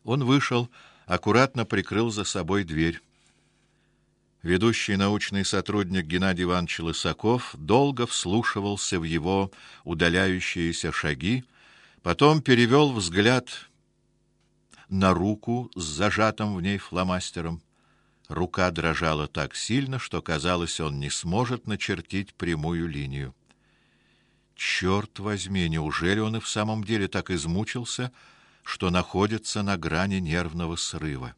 Он вышел, аккуратно прикрыл за собой дверь. Ведущий научный сотрудник Геннадий Иванович Лысаков долго вслушивался в его удаляющиеся шаги, потом перевел взгляд на руку с зажатым в ней фломастером. Рука дрожала так сильно, что казалось, он не сможет начертить прямую линию. Черт возьми, неужели он и в самом деле так измучился, что находится на грани нервного срыва?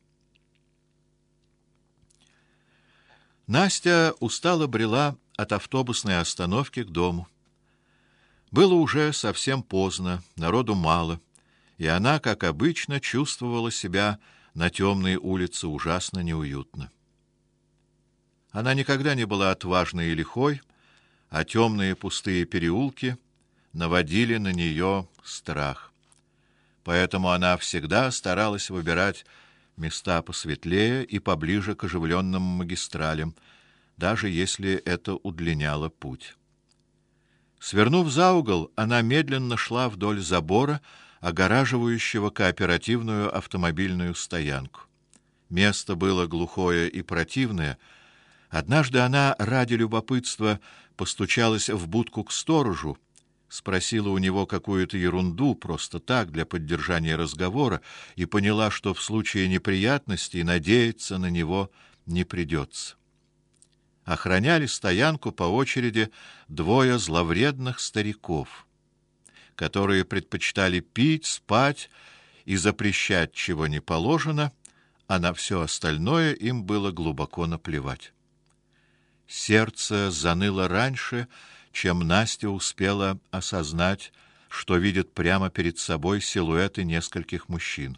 Настя устало брела от автобусной остановки к дому. Было уже совсем поздно, народу мало, и она, как обычно, чувствовала себя на темной улице ужасно неуютно. Она никогда не была отважной и лихой, а темные пустые переулки наводили на нее страх. Поэтому она всегда старалась выбирать места посветлее и поближе к оживленным магистралям, даже если это удлиняло путь. Свернув за угол, она медленно шла вдоль забора, огораживающего кооперативную автомобильную стоянку. Место было глухое и противное. Однажды она ради любопытства постучалась в будку к сторожу, спросила у него какую-то ерунду, просто так, для поддержания разговора, и поняла, что в случае неприятностей надеяться на него не придется. Охраняли стоянку по очереди двое зловредных стариков, которые предпочитали пить, спать и запрещать, чего не положено, а на все остальное им было глубоко наплевать. Сердце заныло раньше, чем Настя успела осознать, что видит прямо перед собой силуэты нескольких мужчин.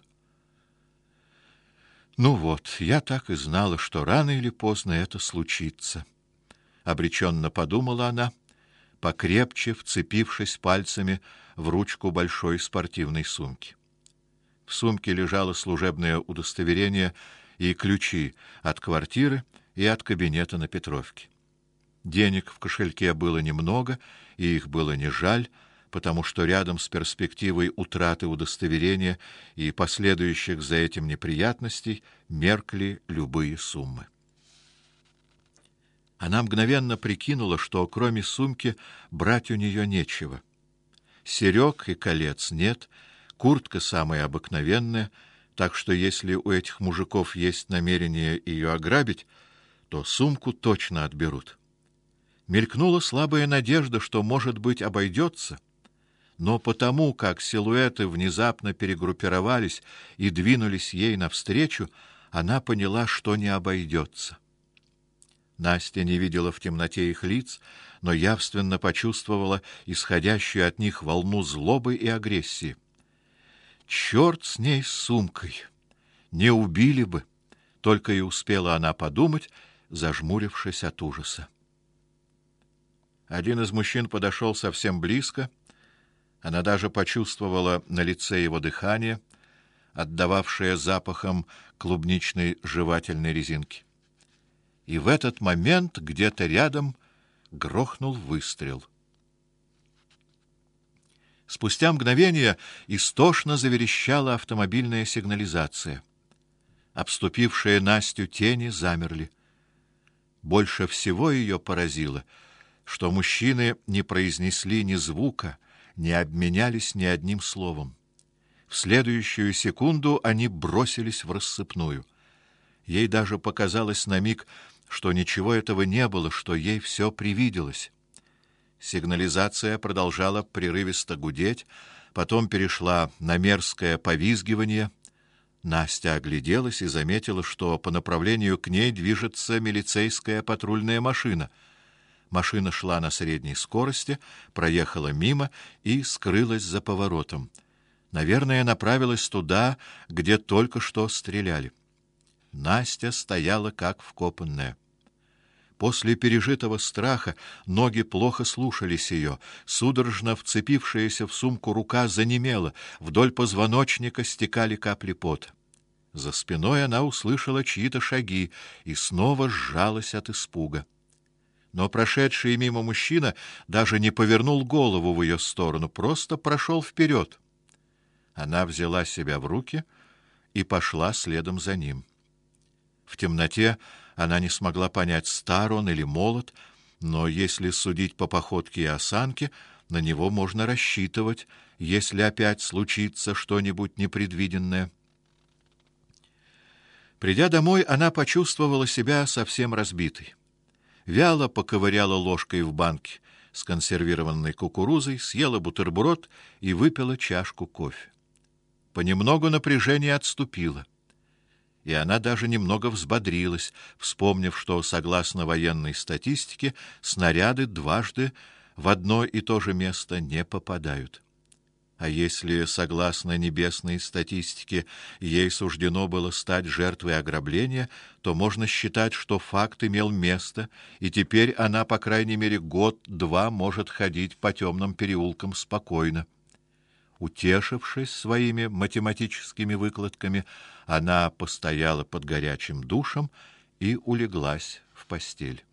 Ну вот, я так и знала, что рано или поздно это случится, обреченно подумала она, покрепче вцепившись пальцами в ручку большой спортивной сумки. В сумке лежало служебное удостоверение и ключи от квартиры и от кабинета на Петровке. Денег в кошельке было немного, и их было не жаль, потому что рядом с перспективой утраты удостоверения и последующих за этим неприятностей меркли любые суммы. Она мгновенно прикинула, что кроме сумки брать у нее нечего. Серёг и колец нет, куртка самая обыкновенная, так что если у этих мужиков есть намерение ее ограбить, то сумку точно отберут. Мелькнула слабая надежда, что, может быть, обойдется, но потому, как силуэты внезапно перегруппировались и двинулись ей навстречу, она поняла, что не обойдется. Настя не видела в темноте их лиц, но явственно почувствовала исходящую от них волну злобы и агрессии. Черт с ней, с сумкой! Не убили бы! Только и успела она подумать, зажмурившись от ужаса. Один из мужчин подошел совсем близко. Она даже почувствовала на лице его дыхание, отдававшее запахом клубничной жевательной резинки. И в этот момент где-то рядом грохнул выстрел. Спустя мгновение истошно заверещала автомобильная сигнализация. Обступившие Настю тени замерли. Больше всего ее поразило, что мужчины не произнесли ни звука, не обменялись ни одним словом. В следующую секунду они бросились в рассыпную. Ей даже показалось на миг, что ничего этого не было, что ей все привиделось. Сигнализация продолжала прерывисто гудеть, потом перешла на мерзкое повизгивание. Настя огляделась и заметила, что по направлению к ней движется милицейская патрульная машина. Машина шла на средней скорости, проехала мимо и скрылась за поворотом. Наверное, направилась туда, где только что стреляли. Настя стояла как вкопанная. После пережитого страха ноги плохо слушались ее, судорожно вцепившаяся в сумку рука занемела, вдоль позвоночника стекали капли пота. За спиной она услышала чьи-то шаги и снова сжалась от испуга. Но прошедший мимо мужчина даже не повернул голову в ее сторону, просто прошел вперед. Она взяла себя в руки и пошла следом за ним. В темноте она не смогла понять, стар он или молод, но если судить по походке и осанке, на него можно рассчитывать, если опять случится что-нибудь непредвиденное. Придя домой, она почувствовала себя совсем разбитой. Вяло поковыряла ложкой в банке с консервированной кукурузой, съела бутерброд и выпила чашку кофе. Понемногу напряжение отступило, и она даже немного взбодрилась, вспомнив, что, согласно военной статистике, снаряды дважды в одно и то же место не попадают. А если, согласно небесной статистике, ей суждено было стать жертвой ограбления, то можно считать, что факт имел место, и теперь она, по крайней мере, год-два может ходить по темным переулкам спокойно. Утешившись своими математическими выкладками, она постояла под горячим душем и улеглась в постель.